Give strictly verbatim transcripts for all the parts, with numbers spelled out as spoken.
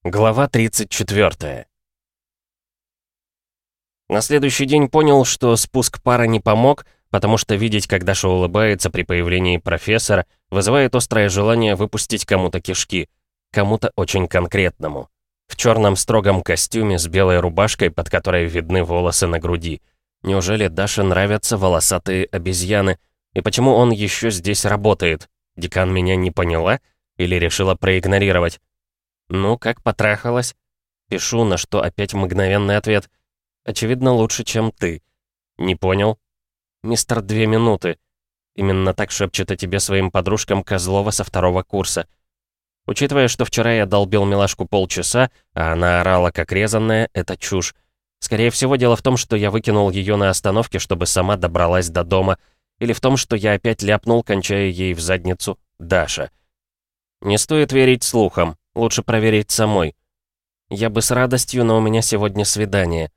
Глава тридцать четвёртая. На следующий день понял, что спуск пара не помог, потому что видеть, как Даша улыбается при появлении профессора, вызывает острое желание выпустить кому-то кишки. Кому-то очень конкретному. В черном строгом костюме с белой рубашкой, под которой видны волосы на груди. Неужели Даше нравятся волосатые обезьяны? И почему он еще здесь работает? Декан меня не поняла? Или решила проигнорировать? «Ну, как потрахалась?» Пишу, на что опять мгновенный ответ. «Очевидно, лучше, чем ты». «Не понял?» «Мистер, две минуты». Именно так шепчет о тебе своим подружкам Козлова со второго курса. Учитывая, что вчера я долбил милашку полчаса, а она орала как резаная, это чушь. Скорее всего, дело в том, что я выкинул ее на остановке, чтобы сама добралась до дома. Или в том, что я опять ляпнул, кончая ей в задницу «Даша». Не стоит верить слухам. Лучше проверить самой. Я бы с радостью, но у меня сегодня свидание.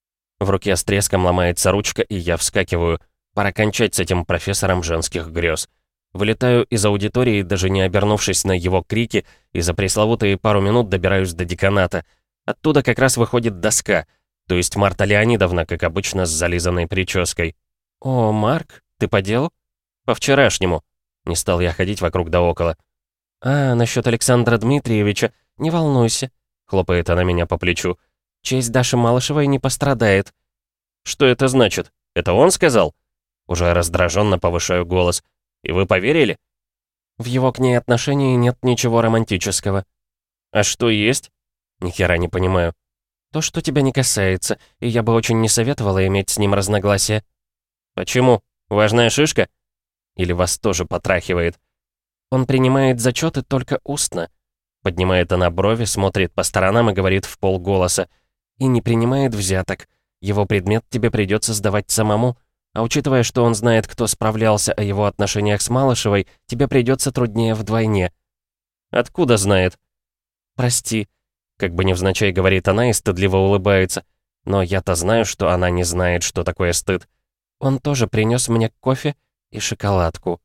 В руке с треском ломается ручка, и я вскакиваю. Пора кончать с этим профессором женских грез. Вылетаю из аудитории, даже не обернувшись на его крики, и за пресловутые пару минут добираюсь до деканата. Оттуда как раз выходит доска, то есть Марта Леонидовна, как обычно, с зализанной прической. «О, Марк, ты по делу?» «По вчерашнему». Не стал я ходить вокруг да около. «А, насчет Александра Дмитриевича, не волнуйся», — хлопает она меня по плечу. «Честь Даши Малышевой не пострадает». «Что это значит? Это он сказал?» Уже раздраженно повышаю голос. «И вы поверили?» «В его к ней отношении нет ничего романтического». «А что есть?» «Ни хера не понимаю». «То, что тебя не касается, и я бы очень не советовала иметь с ним разногласия». «Почему? Важная шишка?» «Или вас тоже потрахивает?» «Он принимает зачеты только устно», — поднимает она брови, смотрит по сторонам и говорит в полголоса. «И не принимает взяток. Его предмет тебе придется сдавать самому. А учитывая, что он знает, кто справлялся о его отношениях с Малышевой, тебе придется труднее вдвойне». «Откуда знает?» «Прости», — как бы невзначай говорит она и стыдливо улыбается. «Но я-то знаю, что она не знает, что такое стыд. Он тоже принес мне кофе и шоколадку».